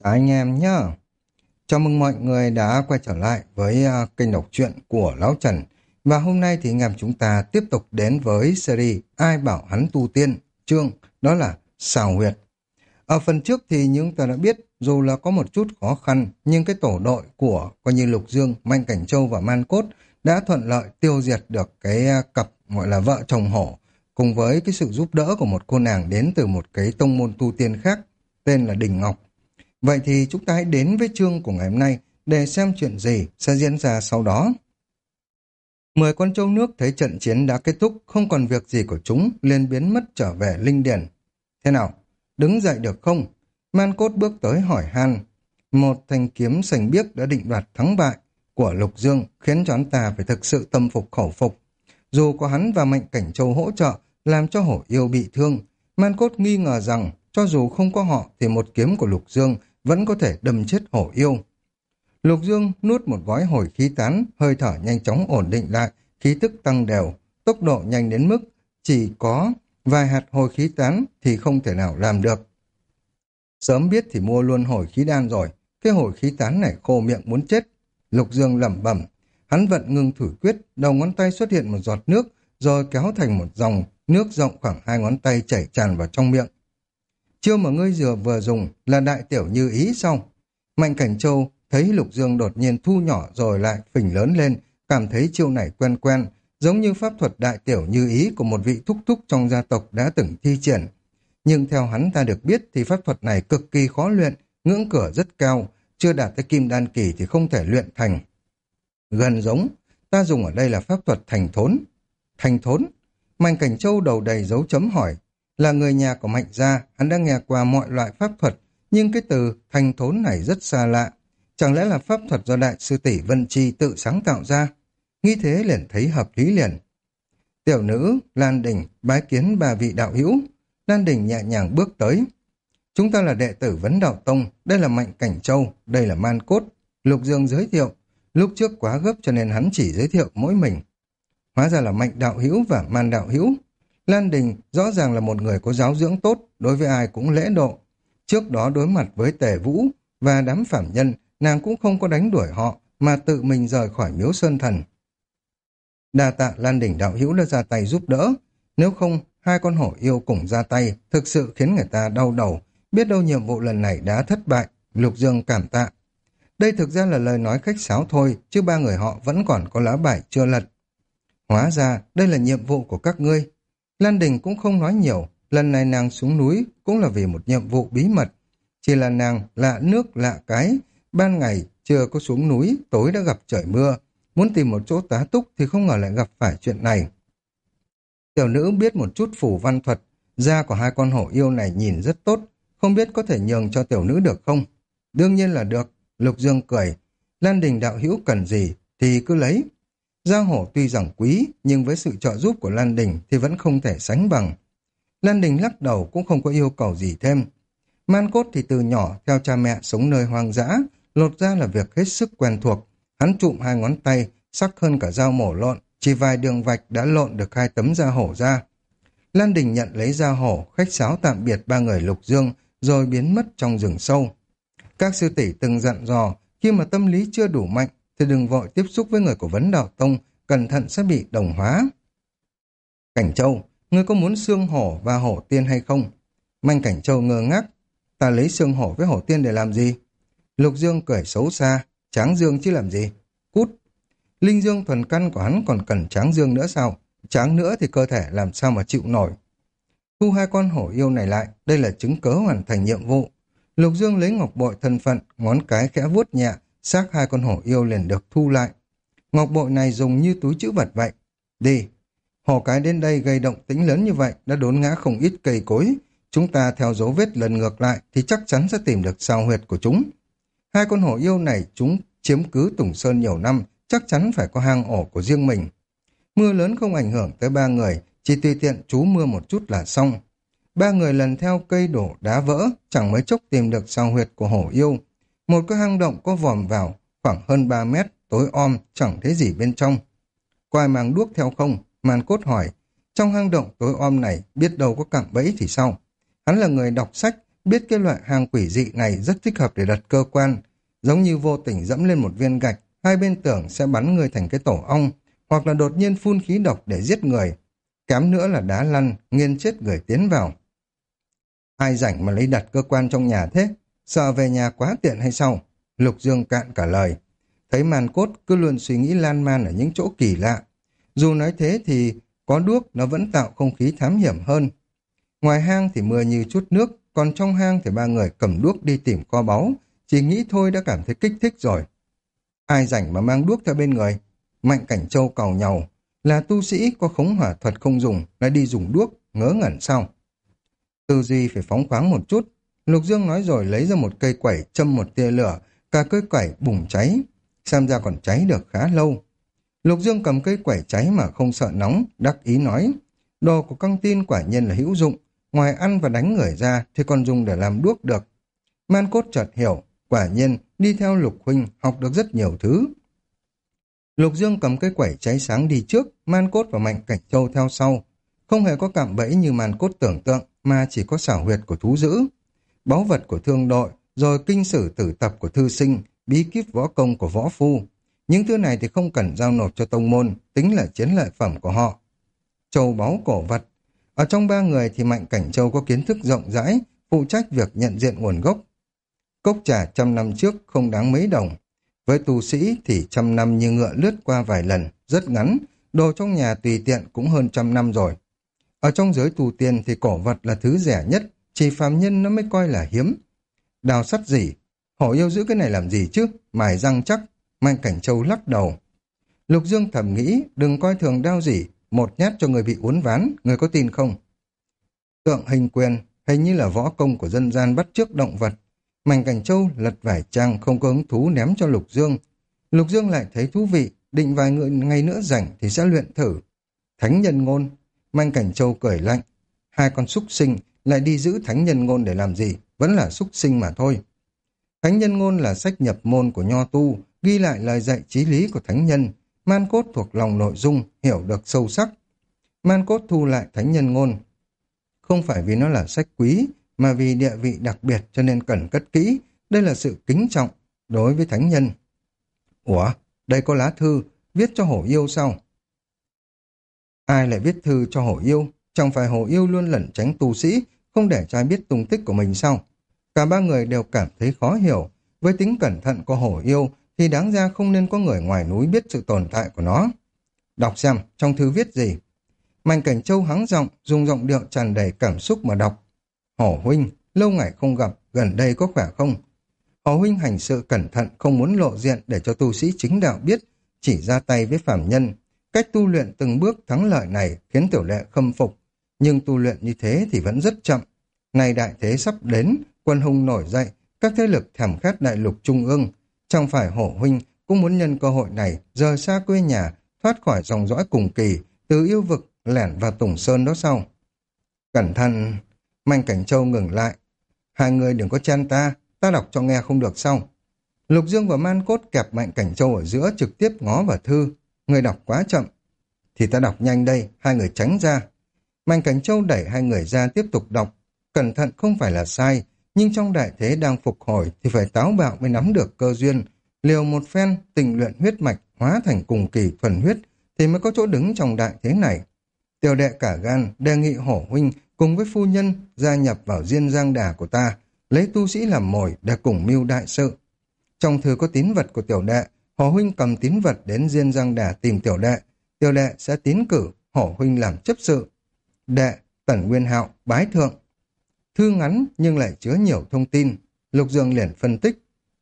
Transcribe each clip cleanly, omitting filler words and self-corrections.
Anh em nhá, chào mừng mọi người đã quay trở lại với kênh đọc truyện của Lão Trần. Và hôm nay thì anh em chúng ta tiếp tục đến với series Ai bảo hắn tu tiên, chương đó là Xào Huyệt. Ở phần trước thì chúng ta đã biết dù là có một chút khó khăn nhưng cái tổ đội của coi như Lục Dương, Mạnh Cảnh Châu và Man Cốt đã thuận lợi tiêu diệt được cái cặp gọi là vợ chồng hổ cùng với cái sự giúp đỡ của một cô nàng đến từ một cái tông môn tu tiên khác tên là Đình Ngọc. Vậy thì chúng ta hãy đến với chương của ngày hôm nay để xem chuyện gì sẽ diễn ra sau đó. 10 con trâu nước thấy trận chiến đã kết thúc, không còn việc gì của chúng, liền biến mất trở về linh điển. Thế nào? Đứng dậy được không? Man Cốt bước tới hỏi han. Một thanh kiếm sành biếc đã định đoạt thắng bại của Lục Dương khiến cho hắn ta phải thực sự tâm phục khẩu phục. Dù có hắn và Mạnh Cảnh Châu hỗ trợ làm cho hổ yêu bị thương, Man Cốt nghi ngờ rằng cho dù không có họ thì một kiếm của Lục Dương vẫn có thể đâm chết hổ yêu. Lục Dương nuốt một gói hồi khí tán, hơi thở nhanh chóng ổn định lại, khí tức tăng đều, tốc độ nhanh đến mức chỉ có vài hạt hồi khí tán thì không thể nào làm được. Sớm biết thì mua luôn hồi khí đan rồi, cái hồi khí tán này khô miệng muốn chết. Lục Dương lẩm bẩm, hắn vận ngưng thủy quyết, đầu ngón tay xuất hiện một giọt nước, rồi kéo thành một dòng nước rộng khoảng 2 ngón tay chảy tràn vào trong miệng. Chiêu mà ngươi vừa dùng là đại tiểu như ý sao? Mạnh Cảnh Châu thấy Lục Dương đột nhiên thu nhỏ rồi lại phình lớn lên, cảm thấy chiêu này quen quen, giống như pháp thuật đại tiểu như ý của một vị thúc thúc trong gia tộc đã từng thi triển. Nhưng theo hắn ta được biết thì pháp thuật này cực kỳ khó luyện, ngưỡng cửa rất cao, chưa đạt tới kim đan kỳ thì không thể luyện thành. Gần giống, ta dùng ở đây là pháp thuật thành thốn. Thành thốn? Mạnh Cảnh Châu đầu đầy dấu chấm hỏi. Là người nhà của Mạnh gia, hắn đã nghe qua mọi loại pháp thuật, nhưng cái từ thành thốn này rất xa lạ. Chẳng lẽ là pháp thuật do đại sư tỷ Vân Chi tự sáng tạo ra? Nghĩ thế liền thấy hợp lý liền. Tiểu nữ, Lan Đình, bái kiến ba vị đạo hữu. Lan Đình nhẹ nhàng bước tới. Chúng ta là đệ tử Vấn Đạo Tông, đây là Mạnh Cảnh Châu, đây là Man Cốt. Lục Dương giới thiệu, lúc trước quá gấp cho nên hắn chỉ giới thiệu mỗi mình. Hóa ra là Mạnh đạo hữu và Man đạo hữu. Lan Đình rõ ràng là một người có giáo dưỡng tốt, đối với ai cũng lễ độ. Trước đó đối mặt với Tề Vũ và đám phạm nhân, nàng cũng không có đánh đuổi họ, mà tự mình rời khỏi miếu Sơn Thần. Đa tạ Lan Đình đạo hữu đã ra tay giúp đỡ. Nếu không, hai con hổ yêu cùng ra tay, thực sự khiến người ta đau đầu. Biết đâu nhiệm vụ lần này đã thất bại, Lục Dương cảm tạ. Đây thực ra là lời nói khách sáo thôi, chứ ba người họ vẫn còn có lá bài chưa lật. Hóa ra, đây là nhiệm vụ của các ngươi. Lan Đình cũng không nói nhiều, lần này nàng xuống núi cũng là vì một nhiệm vụ bí mật. Chỉ là nàng lạ nước lạ cái, ban ngày chưa có xuống núi, tối đã gặp trời mưa. Muốn tìm một chỗ tá túc thì không ngờ lại gặp phải chuyện này. Tiểu nữ biết một chút phù văn thuật, da của hai con hổ yêu này nhìn rất tốt, không biết có thể nhường cho tiểu nữ được không? Đương nhiên là được, Lục Dương cười. Lan Đình đạo hữu cần gì thì cứ lấy. Da hổ tuy rằng quý, nhưng với sự trợ giúp của Lan Đình thì vẫn không thể sánh bằng. Lan Đình lắc đầu cũng không có yêu cầu gì thêm. Man Cốt thì từ nhỏ theo cha mẹ sống nơi hoang dã, lột da là việc hết sức quen thuộc. Hắn trụm hai ngón tay, sắc hơn cả dao mổ lộn, chỉ vài đường vạch đã lộn được 2 tấm da hổ ra. Lan Đình nhận lấy da hổ, khách sáo tạm biệt ba người Lục Dương, rồi biến mất trong rừng sâu. Các sư tỷ từng dặn dò, khi mà tâm lý chưa đủ mạnh, thì đừng vội tiếp xúc với người của Vấn Đạo Tông, cẩn thận sẽ bị đồng hóa. Cảnh Châu, ngươi có muốn xương hổ và hổ tiên hay không? Mạnh Cảnh Châu ngơ ngác, ta lấy xương hổ với hổ tiên để làm gì? Lục Dương cười xấu xa, tráng dương chứ làm gì? Cút! Linh dương thuần căn của hắn còn cần tráng dương nữa sao? Tráng nữa thì cơ thể làm sao mà chịu nổi? Thu hai con hổ yêu này lại, đây là chứng cớ hoàn thành nhiệm vụ. Lục Dương lấy ngọc bội thân phận, ngón cái khẽ vuốt nhẹ, xác hai con hổ yêu liền được thu lại. Ngọc bội này dùng như túi trữ vật vậy. Đi! Hổ cái đến đây gây động tĩnh lớn như vậy đã đốn ngã không ít cây cối. Chúng ta theo dấu vết lần ngược lại thì chắc chắn sẽ tìm được sao huyệt của chúng. Hai con hổ yêu này chúng chiếm cứ Tùng Sơn nhiều năm, chắc chắn phải có hang ổ của riêng mình. Mưa lớn không ảnh hưởng tới ba người, chỉ tùy tiện trú mưa một chút là xong. Ba người lần theo cây đổ đá vỡ, chẳng mấy chốc tìm được sao huyệt của hổ yêu. Một cái hang động có vòm vào, khoảng hơn 3 mét, tối om, chẳng thấy gì bên trong. Có ai mang đuốc theo không? Man Cốt hỏi. Trong hang động tối om này, biết đâu có cạm bẫy thì sao? Hắn là người đọc sách, biết cái loại hang quỷ dị này rất thích hợp để đặt cơ quan, giống như vô tình dẫm lên một viên gạch, hai bên tường sẽ bắn người thành cái tổ ong, hoặc là đột nhiên phun khí độc để giết người. Kém nữa là đá lăn, nghiền chết người tiến vào. Ai rảnh mà lấy đặt cơ quan trong nhà thế? Sợ về nhà quá tiện hay sao? Lục Dương cạn cả lời. Thấy Man Cốt cứ luôn suy nghĩ lan man ở những chỗ kỳ lạ. Dù nói thế thì có đuốc nó vẫn tạo không khí thám hiểm hơn. Ngoài hang thì mưa như chút nước, còn trong hang thì ba người cầm đuốc đi tìm kho báu. Chỉ nghĩ thôi đã cảm thấy kích thích rồi. Ai rảnh mà mang đuốc theo bên người? Mạnh Cảnh Châu càu nhàu. Là tu sĩ có khống hỏa thuật không dùng, lại đi dùng đuốc, ngớ ngẩn sao? Tư duy phải phóng khoáng một chút. Lục Dương nói rồi lấy ra một cây quẩy châm một tia lửa, cả cây quẩy bùng cháy. Xem ra còn cháy được khá lâu. Lục Dương cầm cây quẩy cháy mà không sợ nóng, đắc ý nói. Đồ của căng tin quả nhiên là hữu dụng, ngoài ăn và đánh người ra thì còn dùng để làm đuốc được. Man Cốt chợt hiểu, quả nhiên đi theo Lục huynh học được rất nhiều thứ. Lục Dương cầm cây quẩy cháy sáng đi trước, Man Cốt và Mạnh Cảnh Châu theo sau. Không hề có cạm bẫy như Man Cốt tưởng tượng, mà chỉ có xảo huyệt của thú dữ. Báu vật của thương đội, rồi kinh sử tử tập của thư sinh, bí kíp võ công của võ phu. Những thứ này thì không cần giao nộp cho tông môn, tính là chiến lợi phẩm của họ. Châu báu cổ vật. Ở trong ba người thì Mạnh Cảnh Châu có kiến thức rộng rãi, phụ trách việc nhận diện nguồn gốc. Cốc trà 100 năm trước không đáng mấy đồng. Với tu sĩ thì 100 năm như ngựa lướt qua vài lần, rất ngắn, đồ trong nhà tùy tiện cũng hơn 100 năm rồi. Ở trong giới tu tiên thì cổ vật là thứ rẻ nhất, chỉ phàm nhân nó mới coi là hiếm. Đào sắt gì? Hổ yêu giữ cái này làm gì chứ? Mài răng chắc. Mạnh Cảnh Châu lắc đầu. Lục Dương thầm nghĩ, đừng coi thường đao gì, một nhát cho người bị uốn ván, người có tin không? Tượng hình quyền, hình như là võ công của dân gian bắt chước động vật. Mạnh Cảnh Châu lật vài trang không có hứng thú ném cho Lục Dương. Lục Dương lại thấy thú vị, định vài ngày nữa rảnh thì sẽ luyện thử. Thánh nhân ngôn. Mạnh Cảnh Châu cười lạnh. Hai con súc sinh lại đi giữ thánh nhân ngôn để làm gì? Vẫn là súc sinh mà thôi. Thánh nhân ngôn là sách nhập môn của nho tu, ghi lại lời dạy chí lý của thánh nhân. Man Cốt thuộc lòng nội dung, hiểu được sâu sắc. Man Cốt thu lại thánh nhân ngôn. Không phải vì nó là sách quý, mà vì địa vị đặc biệt cho nên cần cất kỹ. Đây là sự kính trọng đối với thánh nhân. Ủa, đây có lá thư, viết cho hổ yêu sao? Ai lại viết thư cho hổ yêu? Chẳng phải hổ yêu luôn lẩn tránh tu sĩ, không để cho ai biết tung tích của mình sao? Cả ba người đều cảm thấy khó hiểu. Với tính cẩn thận của hổ yêu thì đáng ra không nên có người ngoài núi biết sự tồn tại của nó. Đọc xem, trong thư viết gì? Mạnh Cảnh Châu hắng giọng, dùng giọng điệu tràn đầy cảm xúc mà đọc. Hổ huynh, lâu ngày không gặp, gần đây có khỏe không? Hổ huynh hành sự cẩn thận, không muốn lộ diện để cho tu sĩ chính đạo biết, chỉ ra tay với phàm nhân. Cách tu luyện từng bước thắng lợi này khiến tiểu đệ khâm phục, nhưng tu luyện như thế thì vẫn rất chậm. Nay đại thế sắp đến, quân hùng nổi dậy, các thế lực thèm khát đại lục trung ương. Chẳng phải hổ huynh cũng muốn nhân cơ hội này rời xa quê nhà, thoát khỏi dòng dõi cùng kỳ, từ yêu vực lẻn vào Tùng Sơn đó sao? Cẩn thận. Mạnh Cảnh Châu ngừng lại. Hai người đừng có chen ta đọc cho nghe không được sao? Lục Dương và Man Cốt kẹp Mạnh Cảnh Châu ở giữa, trực tiếp ngó vào thư. Người đọc quá chậm. Thì ta đọc nhanh đây, hai người tránh ra. Mạnh Cảnh Châu đẩy hai người ra tiếp tục đọc. Cẩn thận không phải là sai, nhưng trong đại thế đang phục hồi thì phải táo bạo mới nắm được cơ duyên. Liều một phen, tình luyện huyết mạch, hóa thành cùng kỳ thuần huyết, thì mới có chỗ đứng trong đại thế này. Tiểu đệ cả gan đề nghị hổ huynh cùng với phu nhân gia nhập vào Diên Giang Đà của ta, lấy tu sĩ làm mồi để cùng mưu đại sự. Trong thư có tín vật của tiểu đệ, hổ huynh cầm tín vật đến Diên Giang Đà tìm tiểu đệ sẽ tiến cử hổ huynh làm chấp sự. Đệ Tần Nguyên Hạo bái thượng. Thư ngắn nhưng lại chứa nhiều thông tin. Lục Dương liền phân tích.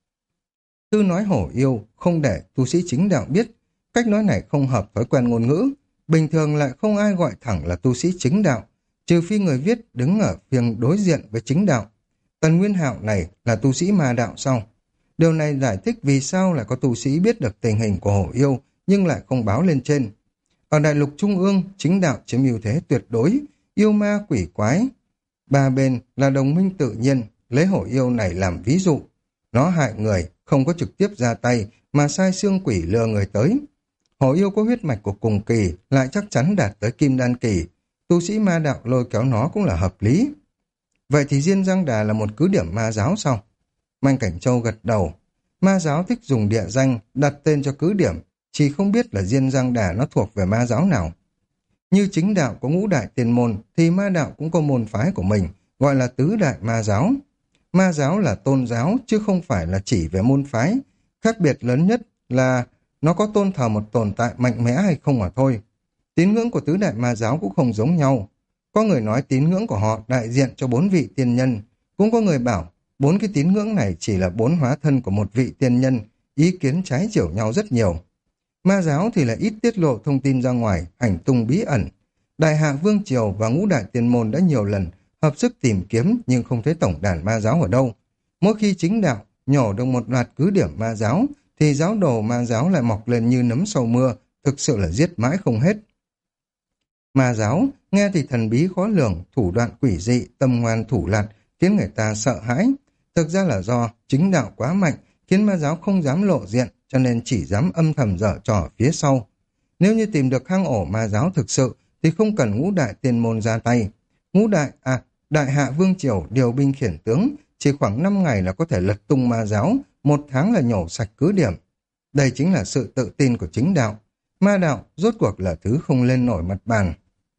Thư nói hổ yêu không để tu sĩ chính đạo biết. Cách nói này không hợp thói quen ngôn ngữ. Bình thường lại không ai gọi thẳng là tu sĩ chính đạo, trừ phi người viết đứng ở phía đối diện với chính đạo. Tần Nguyên Hạo này là tu sĩ ma đạo sao? Điều này giải thích vì sao lại có tu sĩ biết được tình hình của hổ yêu nhưng lại không báo lên trên. Ở đại lục trung ương, chính đạo chiếm ưu thế tuyệt đối, yêu ma quỷ quái. Ba bên là đồng minh tự nhiên, lấy hổ yêu này làm ví dụ. Nó hại người, không có trực tiếp ra tay, mà sai xương quỷ lừa người tới. Hổ yêu có huyết mạch của cùng kỳ, lại chắc chắn đạt tới kim đan kỳ. Tu sĩ ma đạo lôi kéo nó cũng là hợp lý. Vậy thì Diên Giang Đà là một cứ điểm ma giáo sao? Mạnh Cảnh Châu gật đầu. Ma giáo thích dùng địa danh, đặt tên cho cứ điểm, chỉ không biết là Diên Giang Đà nó thuộc về ma giáo nào. Như chính đạo có ngũ đại tiên môn, thì ma đạo cũng có môn phái của mình, gọi là tứ đại ma giáo. Ma giáo là tôn giáo, chứ không phải là chỉ về môn phái. Khác biệt lớn nhất là nó có tôn thờ một tồn tại mạnh mẽ hay không mà thôi. Tín ngưỡng của tứ đại ma giáo cũng không giống nhau. Có người nói tín ngưỡng của họ đại diện cho 4 vị tiên nhân, cũng có người bảo 4 cái tín ngưỡng này chỉ là 4 hóa thân của một vị tiên nhân, ý kiến trái chiều nhau rất nhiều. Ma giáo thì là ít tiết lộ thông tin ra ngoài, hành tung bí ẩn. Đại hạ Vương Triều và ngũ đại tiên môn đã nhiều lần hợp sức tìm kiếm nhưng không thấy tổng đàn ma giáo ở đâu. Mỗi khi chính đạo nhổ được một loạt cứ điểm ma giáo, thì giáo đồ ma giáo lại mọc lên như nấm sau mưa, thực sự là giết mãi không hết. Ma giáo, nghe thì thần bí khó lường, thủ đoạn quỷ dị, tâm ngoan thủ lạt, khiến người ta sợ hãi. Thực ra là do chính đạo quá mạnh, khiến ma giáo không dám lộ diện, cho nên chỉ dám âm thầm dở trò phía sau. Nếu như tìm được hang ổ ma giáo thực sự, thì không cần ngũ đại tiên môn ra tay. Đại hạ Vương Triều điều binh khiển tướng, chỉ khoảng 5 ngày là có thể lật tung ma giáo, 1 tháng là nhổ sạch cứ điểm. Đây chính là sự tự tin của chính đạo. Ma đạo rốt cuộc là thứ không lên nổi mặt bàn.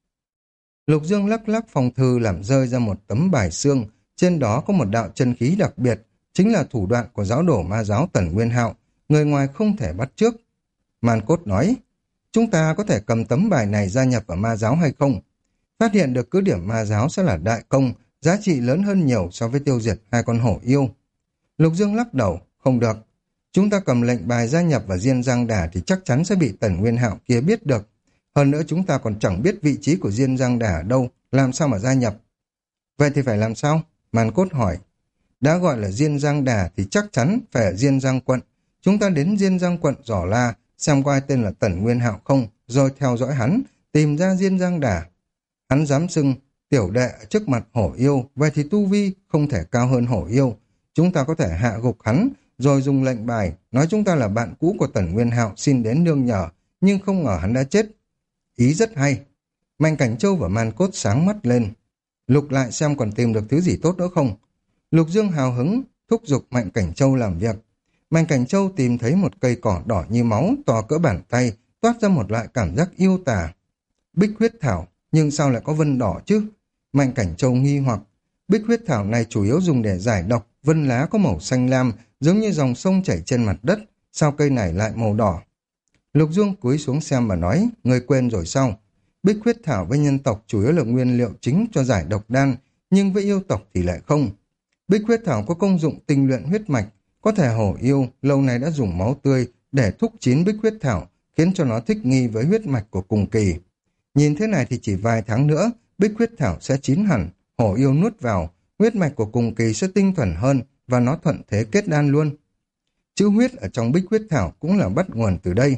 Lục Dương lắc lắc phong thư làm rơi ra một tấm bài xương, trên đó có một đạo chân khí đặc biệt, chính là thủ đoạn của giáo đổ ma giáo Tần Nguyên Hạo, người ngoài không thể bắt chước. Man Cốt nói, chúng ta có thể cầm tấm bài này gia nhập vào ma giáo hay không? Phát hiện được cứ điểm ma giáo sẽ là đại công, giá trị lớn hơn nhiều so với tiêu diệt 2 con hổ yêu. Lục Dương lắc đầu, không được. Chúng ta cầm lệnh bài gia nhập vào Diên Giang Đà thì chắc chắn sẽ bị Tần Nguyên Hạo kia biết được. Hơn nữa chúng ta còn chẳng biết vị trí của Diên Giang Đà ở đâu, làm sao mà gia nhập. Vậy thì phải làm sao? Man Cốt hỏi. Đã gọi là Diên Giang Đà thì chắc chắn phải ở Diên Giang quận. Chúng ta đến Diên Giang quận dò la, xem có ai tên là Tần Nguyên Hạo không, rồi theo dõi hắn, tìm ra Diên Giang Đà. Hắn dám xưng tiểu đệ trước mặt hổ yêu, vậy thì tu vi không thể cao hơn hổ yêu. Chúng ta có thể hạ gục hắn, rồi dùng lệnh bài, nói chúng ta là bạn cũ của Tần Nguyên Hạo xin đến nương nhờ, nhưng không ngờ hắn đã chết. Ý rất hay. Mạnh Cảnh Châu và Man Cốt sáng mắt lên. Lục lại xem còn tìm được thứ gì tốt nữa không. Lục Dương hào hứng, thúc giục Mạnh Cảnh Châu làm việc. Mạnh Cảnh Châu tìm thấy một cây cỏ đỏ như máu, to cỡ bàn tay, toát ra một loại cảm giác yêu tả. Bích huyết thảo, nhưng sao lại có vân đỏ chứ? Mạnh Cảnh Châu nghi hoặc. Bích huyết thảo này chủ yếu dùng để giải độc, vân lá có màu xanh lam, giống như dòng sông chảy trên mặt đất, sao cây này lại màu đỏ? Lục Dương cúi xuống xem và nói, người quên rồi sao? Bích huyết thảo với nhân tộc chủ yếu là nguyên liệu chính cho giải độc đan, nhưng với yêu tộc thì lại không. Bích huyết thảo có công dụng tinh luyện huyết mạch, có thể hổ yêu lâu nay đã dùng máu tươi để thúc chín bích huyết thảo, khiến cho nó thích nghi với huyết mạch của cùng kỳ. Nhìn thế này thì chỉ vài tháng nữa, bích huyết thảo sẽ chín hẳn, hổ yêu nuốt vào, huyết mạch của cùng kỳ sẽ tinh thuần hơn và nó thuận thế kết đan luôn. Chữ huyết ở trong bích huyết thảo cũng là bắt nguồn từ đây.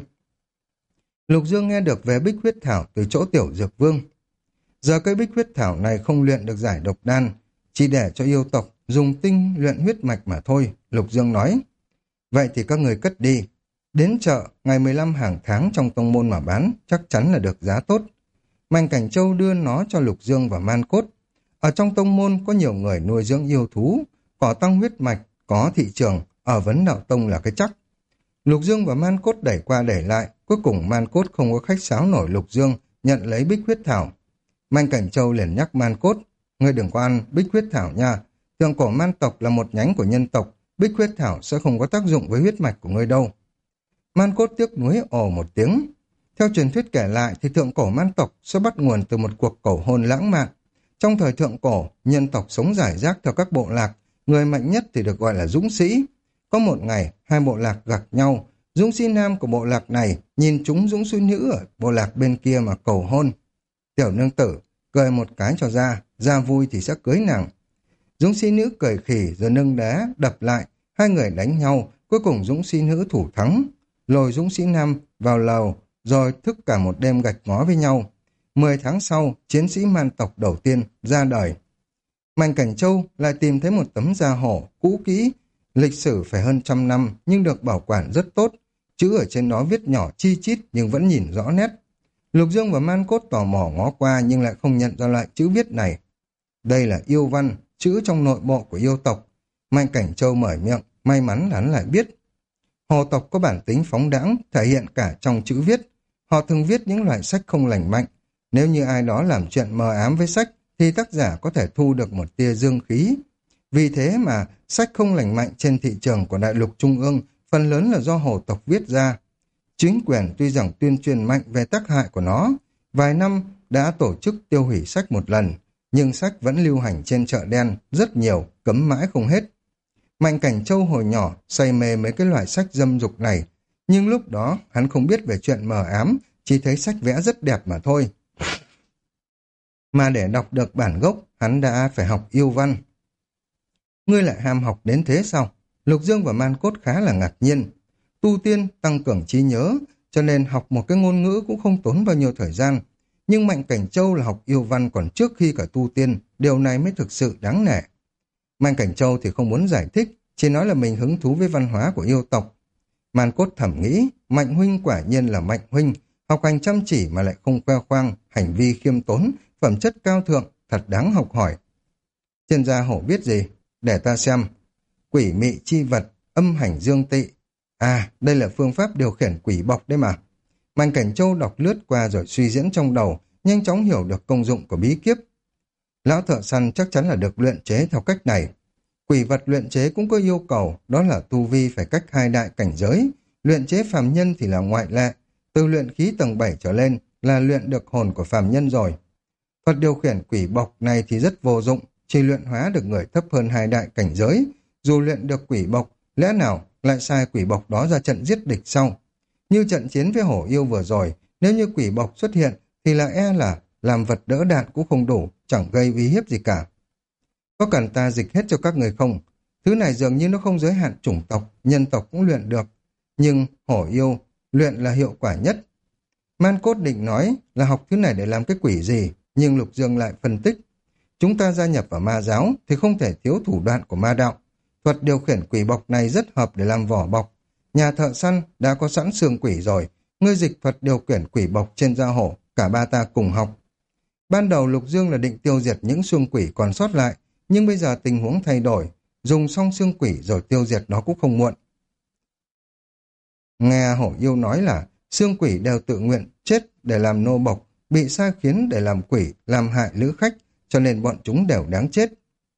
Lục Dương nghe được về bích huyết thảo từ chỗ Tiểu Dược Vương. Giờ cây bích huyết thảo này không luyện được giải độc đan, chỉ để cho yêu tộc dùng tinh luyện huyết mạch mà thôi, Lục Dương nói. Vậy thì các người cất đi. Đến chợ, ngày 15 hàng tháng trong tông môn mà bán, chắc chắn là được giá tốt. Mạnh Cảnh Châu đưa nó cho Lục Dương và Man Cốt. Ở trong tông môn có nhiều người nuôi dưỡng yêu thú, cỏ tăng huyết mạch, có thị trường, ở Vấn Đạo Tông là cái chắc. Lục Dương và Man Cốt đẩy qua đẩy lại, cuối cùng Man Cốt không có khách sáo nổi Lục Dương, nhận lấy bích huyết thảo. Mạnh Cảnh Châu liền nhắc Man Cốt, ngươi đừng có ăn bích huyết thảo nha, thượng cổ man tộc là một nhánh của nhân tộc, bích huyết thảo sẽ không có tác dụng với huyết mạch của ngươi đâu. Man Cốt tiếc nuối ồ một tiếng. Theo truyền thuyết kể lại thì thượng cổ man tộc sẽ bắt nguồn từ một cuộc cầu hôn lãng mạn. Trong thời thượng cổ, nhân tộc sống rải rác theo các bộ lạc, người mạnh nhất thì được gọi là dũng sĩ. Có một ngày, 2 bộ lạc gặp nhau, dũng sĩ nam của bộ lạc này nhìn chúng dũng sĩ nữ ở bộ lạc bên kia mà cầu hôn. Tiểu nương tử, cười một cái cho ra vui thì sẽ cưới nàng. Dũng sĩ nữ cười khỉ rồi nâng đá đập lại, 2 người đánh nhau, cuối cùng dũng sĩ nữ thủ thắng, lôi dũng sĩ nam vào lầu, rồi thức cả một đêm gạch ngói với nhau. 10 tháng sau, chiến sĩ man tộc đầu tiên ra đời. Mạnh Cảnh Châu lại tìm thấy một tấm da hổ cũ kỹ, lịch sử phải hơn 100 năm nhưng được bảo quản rất tốt. Chữ ở trên đó viết nhỏ chi chít nhưng vẫn nhìn rõ nét. Lục Dương và Man Cốt tò mò ngó qua nhưng lại không nhận ra loại chữ viết này. Đây là yêu văn, chữ trong nội bộ của yêu tộc. Mạnh Cảnh Châu mở miệng, may mắn là hắn lại biết. Hồ tộc có bản tính phóng đãng, thể hiện cả trong chữ viết. Họ thường viết những loại sách không lành mạnh. Nếu như ai đó làm chuyện mờ ám với sách, thì tác giả có thể thu được một tia dương khí. Vì thế mà sách không lành mạnh trên thị trường của đại lục trung ương phần lớn là do hồ tộc viết ra. Chính quyền tuy rằng tuyên truyền mạnh về tác hại của nó, vài năm đã tổ chức tiêu hủy sách một lần, nhưng sách vẫn lưu hành trên chợ đen, rất nhiều, cấm mãi không hết. Mạnh Cảnh Châu hồi nhỏ say mê mấy cái loại sách dâm dục này, nhưng lúc đó hắn không biết về chuyện mờ ám, chỉ thấy sách vẽ rất đẹp mà thôi. Mà để đọc được bản gốc, hắn đã phải học yêu văn. Ngươi lại ham học đến thế sao? Lục Dương và Man Cốt khá là ngạc nhiên. Tu tiên tăng cường trí nhớ, cho nên học một cái ngôn ngữ cũng không tốn bao nhiêu thời gian. Nhưng Mạnh Cảnh Châu là học yêu văn còn trước khi cả tu tiên, điều này mới thực sự đáng nể. Mạnh Cảnh Châu thì không muốn giải thích, chỉ nói là mình hứng thú với văn hóa của yêu tộc. Man Cốt thầm nghĩ, Mạnh huynh quả nhiên là Mạnh huynh, học hành chăm chỉ mà lại không khoe khoang, hành vi khiêm tốn, phẩm chất cao thượng, thật đáng học hỏi. Trên da hổ viết gì? Để ta xem. Quỷ mị chi vật, âm hành dương tị. À, đây là phương pháp điều khiển quỷ bọc đấy mà. Mạnh Cảnh Châu đọc lướt qua rồi suy diễn trong đầu, nhanh chóng hiểu được công dụng của bí kiếp. Lão thợ săn chắc chắn là được luyện chế theo cách này. Quỷ vật luyện chế cũng có yêu cầu, đó là tu vi phải cách 2 đại cảnh giới. Luyện chế phàm nhân thì là ngoại lệ. Từ luyện khí tầng 7 trở lên là luyện được hồn của phàm nhân rồi. Thuật điều khiển quỷ bọc này thì rất vô dụng, chỉ luyện hóa được người thấp hơn 2 đại cảnh giới. Dù luyện được quỷ bọc, lẽ nào lại sai quỷ bọc đó ra trận giết địch sau? Như trận chiến với hổ yêu vừa rồi, nếu như quỷ bọc xuất hiện thì là làm vật đỡ đạn cũng không đủ, chẳng gây uy hiếp gì cả. Có cần ta dịch hết cho các người không? Thứ này dường như nó không giới hạn chủng tộc, nhân tộc cũng luyện được. Nhưng hổ yêu, luyện là hiệu quả nhất. Man Cốt định nói là học thứ này để làm cái quỷ gì, nhưng Lục Dương lại phân tích. Chúng ta gia nhập vào ma giáo thì không thể thiếu thủ đoạn của ma đạo. Thuật điều khiển quỷ bọc này rất hợp để làm vỏ bọc. Nhà thợ săn đã có sẵn xương quỷ rồi, ngươi dịch thuật điều khiển quỷ bọc trên da hổ, cả ba ta cùng học. Ban đầu Lục Dương là định tiêu diệt những xương quỷ còn sót lại, nhưng bây giờ tình huống thay đổi, dùng xong xương quỷ rồi tiêu diệt nó cũng không muộn. Nghe hổ yêu nói là xương quỷ đều tự nguyện chết để làm nô bộc, bị sai khiến để làm quỷ, làm hại lữ khách, cho nên bọn chúng đều đáng chết.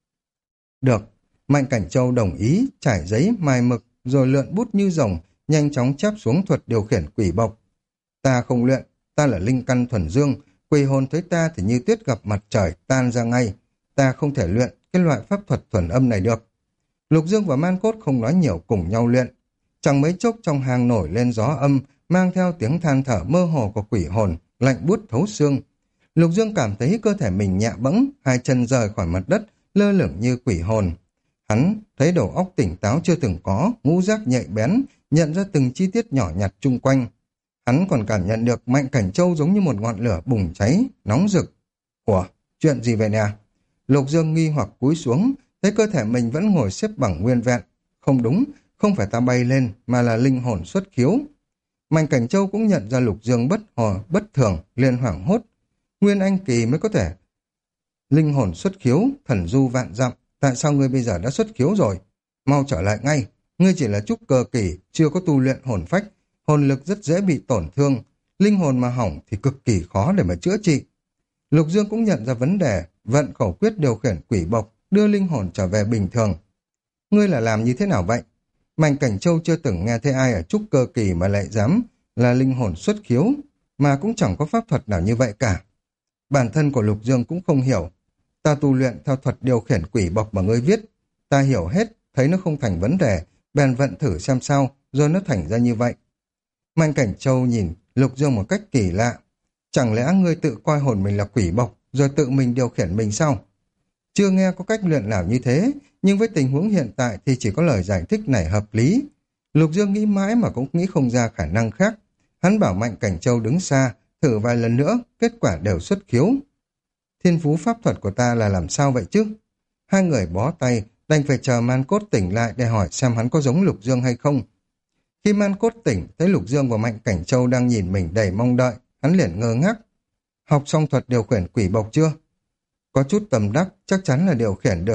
Được, Mạnh Cảnh Châu đồng ý, trải giấy, mài mực, rồi lượn bút như rồng, nhanh chóng chép xuống thuật điều khiển quỷ bọc. Ta không luyện, ta là linh căn thuần dương, quỷ hồn thấy ta thì như tuyết gặp mặt trời, tan ra ngay. Ta không thể luyện cái loại pháp thuật thuần âm này được. Lục Dương và Man Cốt không nói nhiều, cùng nhau luyện. Chẳng mấy chốc trong hang nổi lên gió âm, mang theo tiếng than thở mơ hồ của quỷ hồn, lạnh buốt thấu xương. Lục Dương cảm thấy cơ thể mình nhẹ bẫng, hai chân rời khỏi mặt đất, lơ lửng như quỷ hồn. Hắn thấy đầu óc tỉnh táo chưa từng có, ngũ giác nhạy bén, nhận ra từng chi tiết nhỏ nhặt chung quanh. Hắn còn cảm nhận được Mạnh Cảnh Châu giống như một ngọn lửa bùng cháy, nóng rực. Ủa, chuyện gì vậy nè? Lục Dương nghi hoặc cúi xuống, thấy cơ thể mình vẫn ngồi xếp bằng nguyên vẹn. Không đúng, không phải ta bay lên, mà là linh hồn xuất khiếu. Mạnh Cảnh Châu cũng nhận ra Lục Dương bất thường, liền hoảng hốt. Nguyên Anh Kỳ mới có thể. Linh hồn xuất khiếu, thần du vạn dặm. Tại sao ngươi bây giờ đã xuất khiếu rồi? Mau trở lại ngay. Ngươi chỉ là trúc cơ kỳ, chưa có tu luyện hồn phách. Hồn lực rất dễ bị tổn thương. Linh hồn mà hỏng thì cực kỳ khó để mà chữa trị. Lục Dương cũng nhận ra vấn đề, vận khẩu quyết điều khiển quỷ bộc, đưa linh hồn trở về bình thường. Ngươi là làm như thế nào vậy? Mạnh Cảnh Châu chưa từng nghe thấy ai ở trúc cơ kỳ mà lại dám là linh hồn xuất khiếu, mà cũng chẳng có pháp thuật nào như vậy cả. Bản thân của Lục Dương cũng không hiểu. Ta tu luyện theo thuật điều khiển quỷ bọc mà ngươi viết. Ta hiểu hết, thấy nó không thành vấn đề, bèn vận thử xem sao, rồi nó thành ra như vậy. Mạnh Cảnh Châu nhìn Lục Dương một cách kỳ lạ. Chẳng lẽ ngươi tự coi hồn mình là quỷ bọc, rồi tự mình điều khiển mình sao? Chưa nghe có cách luyện nào như thế, nhưng với tình huống hiện tại thì chỉ có lời giải thích này hợp lý. Lục Dương nghĩ mãi mà cũng nghĩ không ra khả năng khác. Hắn bảo Mạnh Cảnh Châu đứng xa, thử vài lần nữa, kết quả đều xuất khiếu. Thiên phú pháp thuật của ta là làm sao vậy chứ? Hai người bó tay, đành phải chờ Man Cốt tỉnh lại để hỏi xem hắn có giống Lục Dương hay không. Khi Man Cốt tỉnh, thấy Lục Dương và Mạnh Cảnh Châu đang nhìn mình đầy mong đợi, hắn liền ngơ ngác. Học xong thuật điều khiển quỷ bộc chưa? Có chút tầm đắc, chắc chắn là điều khiển được,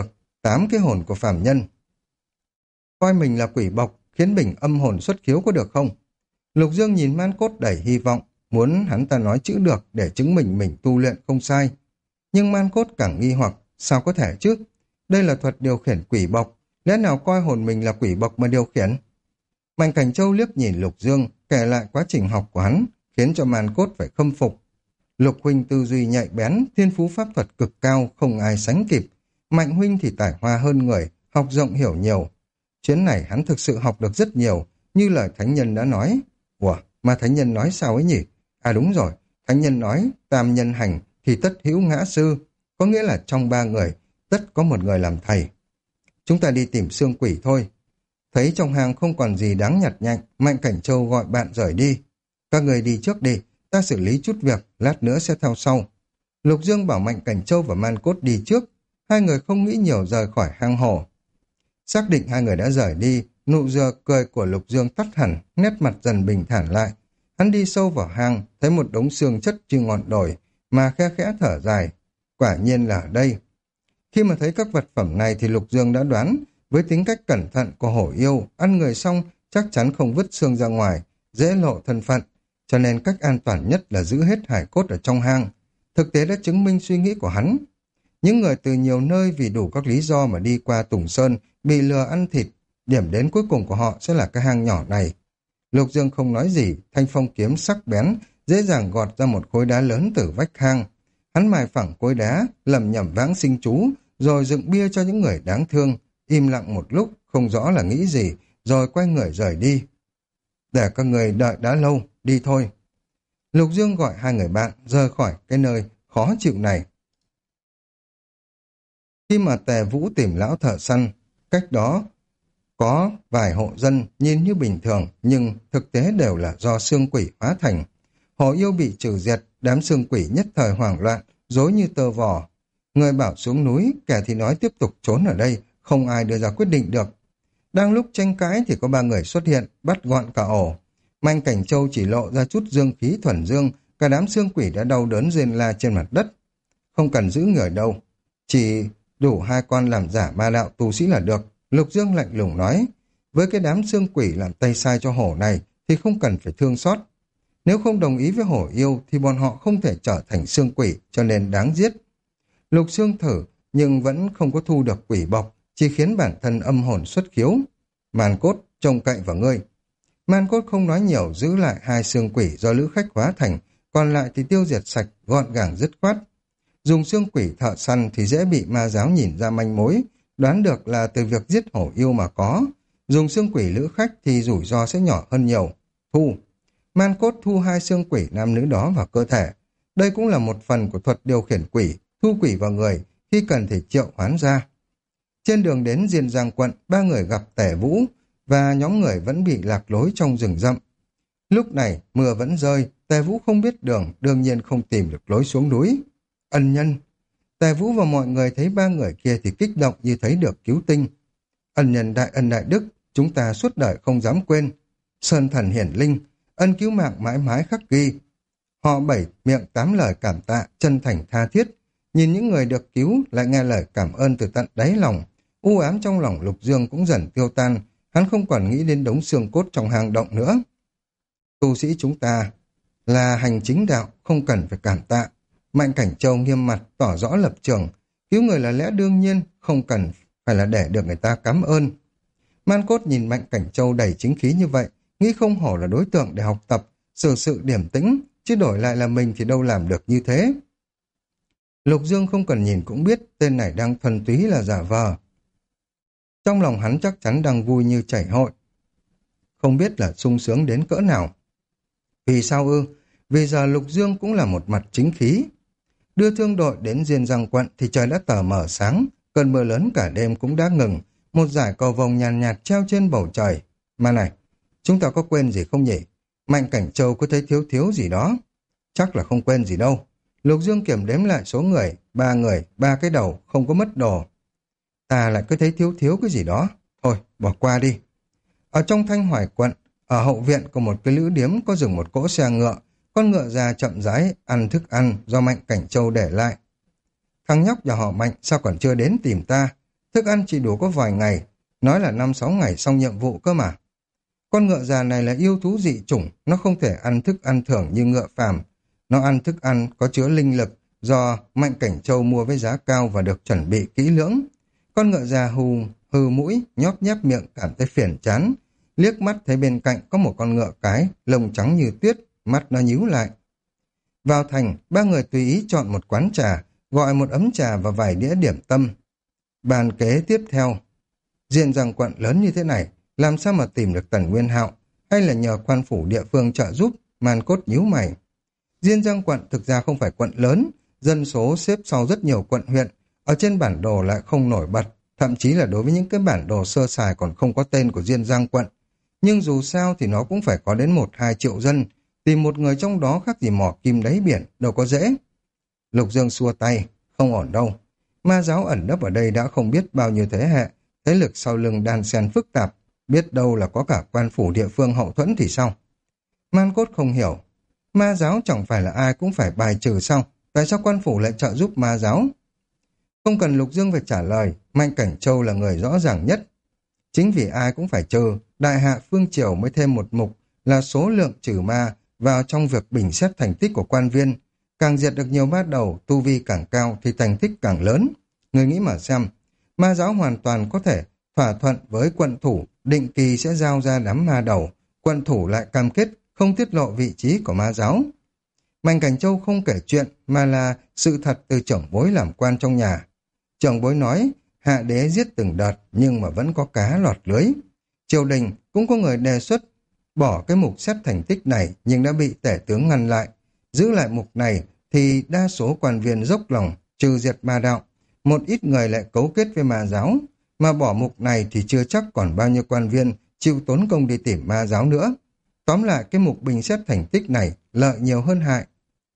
8 cái hồn của phàm nhân. Coi mình là quỷ bộc, khiến mình âm hồn xuất khiếu có được không? Lục Dương nhìn Man Cốt đầy hy vọng, muốn hắn ta nói chữ được để chứng minh mình tu luyện không sai. Nhưng Man Cốt càng nghi hoặc, sao có thể chứ? Đây là thuật điều khiển quỷ bộc, lẽ nào coi hồn mình là quỷ bộc mà điều khiển? Mạnh Cảnh Châu liếc nhìn Lục Dương, kể lại quá trình học của hắn, khiến cho Man Cốt phải khâm phục. Lục huynh tư duy nhạy bén, thiên phú pháp thuật cực cao, không ai sánh kịp. Mạnh huynh thì tài hoa hơn người, học rộng hiểu nhiều. Chuyến này hắn thực sự học được rất nhiều, như lời thánh nhân đã nói. Ủa, mà thánh nhân nói sao ấy nhỉ? À đúng rồi, thánh nhân nói tam nhân hành thì tất hữu ngã sư, có nghĩa là trong 3 người, tất có một người làm thầy. Chúng ta đi tìm xương quỷ thôi. Thấy trong hang không còn gì đáng nhặt nhạnh, Mạnh Cảnh Châu gọi bạn rời đi. Các người đi trước đi, ta xử lý chút việc, lát nữa sẽ theo sau. Lục Dương bảo Mạnh Cảnh Châu và Man Cốt đi trước, hai người không nghĩ nhiều rời khỏi hang hổ. Xác định hai người đã rời đi, nụ cười của Lục Dương tắt hẳn, nét mặt dần bình thản lại. Hắn đi sâu vào hang, thấy một đống xương chất như ngọn đồi, mà khe khẽ thở dài. Quả nhiên là ở đây. Khi mà thấy các vật phẩm này thì Lục Dương đã đoán, với tính cách cẩn thận của hổ yêu, ăn người xong chắc chắn không vứt xương ra ngoài, dễ lộ thân phận, cho nên cách an toàn nhất là giữ hết hải cốt ở trong hang. Thực tế đã chứng minh suy nghĩ của hắn. Những người từ nhiều nơi vì đủ các lý do mà đi qua Tùng Sơn, bị lừa ăn thịt, điểm đến cuối cùng của họ sẽ là cái hang nhỏ này. Lục Dương không nói gì, thanh phong kiếm sắc bén, dễ dàng gọt ra một khối đá lớn từ vách hang. Hắn mài phẳng khối đá, lẩm nhẩm vãng sinh chú, rồi dựng bia cho những người đáng thương, im lặng một lúc, không rõ là nghĩ gì, rồi quay người rời đi. Để các người đợi đã lâu, đi thôi. Lục Dương gọi hai người bạn rời khỏi cái nơi khó chịu này. Khi mà Tề Vũ tìm lão thợ săn, cách đó có vài hộ dân nhìn như bình thường, nhưng thực tế đều là do xương quỷ hóa thành. Hổ yêu bị trừ diệt, đám xương quỷ nhất thời hoảng loạn, rối như tơ vò. Người bảo xuống núi, kẻ thì nói tiếp tục trốn ở đây, không ai đưa ra quyết định được. Đang lúc tranh cãi thì có 3 người xuất hiện, bắt gọn cả ổ. Mạnh Cảnh Châu chỉ lộ ra chút dương khí thuần dương, cả đám xương quỷ đã đau đớn rên la trên mặt đất. Không cần giữ người đâu, chỉ đủ 2 con làm giả ma đạo tu sĩ là được. Lục Dương lạnh lùng nói, với cái đám xương quỷ làm tay sai cho hổ này thì không cần phải thương xót. Nếu không đồng ý với hổ yêu thì bọn họ không thể trở thành xương quỷ, cho nên đáng giết. Lục Dương thử nhưng vẫn không có thu được quỷ bọc, chỉ khiến bản thân âm hồn xuất khiếu. Man Cốt trông cậy vào ngươi. Man Cốt không nói nhiều, giữ lại 2 xương quỷ do lữ khách hóa thành, còn lại thì tiêu diệt sạch, gọn gàng dứt khoát. Dùng xương quỷ thợ săn thì dễ bị ma giáo nhìn ra manh mối, đoán được là từ việc giết hổ yêu mà có. Dùng xương quỷ lữ khách thì rủi ro sẽ nhỏ hơn nhiều. Thu. Man Cốt thu 2 xương quỷ nam nữ đó vào cơ thể. Đây cũng là một phần của thuật điều khiển quỷ, thu quỷ vào người, khi cần thì triệu hoán ra. Trên đường đến Diên Giang quận, 3 người gặp Tề Vũ, và nhóm người vẫn bị lạc lối trong rừng rậm. Lúc này, mưa vẫn rơi, Tề Vũ không biết đường, đương nhiên không tìm được lối xuống núi. Ân nhân. Tề Vũ và mọi người thấy 3 người kia thì kích động như thấy được cứu tinh. Ân nhân đại ân đại đức, chúng ta suốt đời không dám quên. Sơn thần hiển linh, ân cứu mạng mãi mãi khắc ghi. Họ 7 miệng 8 lời cảm tạ, chân thành tha thiết. Nhìn những người được cứu lại nghe lời cảm ơn từ tận đáy lòng. U ám trong lòng Lục Dương cũng dần tiêu tan, hắn không còn nghĩ đến đống xương cốt trong hang động nữa. Tu sĩ chúng ta là hành chính đạo, không cần phải cảm tạ. Mạnh Cảnh Châu nghiêm mặt tỏ rõ lập trường, cứu người là lẽ đương nhiên, không cần phải là để được người ta cảm ơn. Man Cốt nhìn Mạnh Cảnh Châu đầy chính khí như vậy, nghĩ không hổ là đối tượng để học tập, xử sự điềm tĩnh, chứ đổi lại là mình thì đâu làm được như thế. Lục Dương không cần nhìn cũng biết tên này đang thuần túy là giả vờ. Trong lòng hắn chắc chắn đang vui như chảy hội. Không biết là sung sướng đến cỡ nào. Vì sao ư? Vì giờ Lục Dương cũng là một mặt chính khí. Đưa thương đội đến Diên Giang quận thì trời đã tờ mờ sáng, cơn mưa lớn cả đêm cũng đã ngừng, một dải cầu vồng nhàn nhạt treo trên bầu trời. Mà này, chúng ta có quên gì không nhỉ? Mạnh Cảnh Châu có thấy thiếu thiếu gì đó? Chắc là không quên gì đâu. Lục Dương kiểm đếm lại số người, 3 người, 3 cái đầu, không có mất đồ. Ta lại cứ thấy thiếu thiếu cái gì đó. Thôi, bỏ qua đi. Ở trong Thanh Hoài quận, ở hậu viện có một cái lữ điếm có dừng một cỗ xe ngựa, con ngựa già chậm rãi ăn thức ăn do Mạnh Cảnh Châu để lại. Thằng nhóc nhà họ Mạnh sao còn chưa đến tìm ta? thức ăn chỉ đủ có vài ngày, nói là 5-6 ngày xong nhiệm vụ cơ mà. Con ngựa già này là yêu thú dị chủng, nó không thể ăn thức ăn thường như ngựa phàm. Nó ăn thức ăn có chứa linh lực do Mạnh Cảnh Châu mua với giá cao và được chuẩn bị kỹ lưỡng. Con ngựa già hừ mũi, nhóp nháp miệng cảm thấy phiền chán. Liếc mắt thấy bên cạnh có một con ngựa cái, lông trắng như tuyết, mắt nó nhíu lại. Vào thành, ba người tùy ý chọn một quán trà, gọi một ấm trà và vài đĩa điểm tâm. Bàn kế tiếp theo. Diên Giang quận lớn như thế này, làm sao mà tìm được Tần Nguyên Hạo, hay là nhờ quan phủ địa phương trợ giúp? Man Cốt nhíu mày. Diên Giang quận thực ra không phải quận lớn, dân số xếp sau rất nhiều quận huyện, ở trên bản đồ lại không nổi bật, thậm chí là đối với những cái bản đồ sơ sài còn không có tên của Diên Giang quận. Nhưng dù sao thì nó cũng phải có đến 1-2 triệu dân, tìm một người trong đó khác gì mỏ kim đáy biển, đâu có dễ. Lục Dương xua tay, không ổn đâu. Ma giáo ẩn nấp ở đây đã không biết bao nhiêu thế hệ, thế lực sau lưng đan xen phức tạp, biết đâu là có cả quan phủ địa phương hậu thuẫn thì sao? Man Cốt không hiểu, ma giáo chẳng phải là ai cũng phải bài trừ sao? Tại sao quan phủ lại trợ giúp ma giáo? Không cần Lục Dương phải trả lời, Mạnh Cảnh Châu là người rõ ràng nhất. Chính vì ai cũng phải trừ, Đại Hạ Phương Triều mới thêm một mục là số lượng trừ ma vào trong việc bình xét thành tích của quan viên. Càng diệt được nhiều ma đầu, tu vi càng cao thì thành tích càng lớn. Người nghĩ mà xem, ma giáo hoàn toàn có thể thỏa thuận với quận thủ, định kỳ sẽ giao ra đám ma đầu, quận thủ lại cam kết không tiết lộ vị trí của ma giáo. Mạnh Cảnh Châu không kể chuyện mà là sự thật từ trưởng bối làm quan trong nhà. Trưởng bối nói, hạ đế giết từng đợt nhưng mà vẫn có cá lọt lưới. Triều đình cũng có người đề xuất bỏ cái mục xét thành tích này nhưng đã bị tể tướng ngăn lại. Giữ lại mục này thì đa số quan viên dốc lòng trừ diệt ma đạo, một ít người lại cấu kết với ma giáo, mà bỏ mục này thì chưa chắc còn bao nhiêu quan viên chịu tốn công đi tìm ma giáo nữa. Tóm lại cái mục bình xét thành tích này lợi nhiều hơn hại.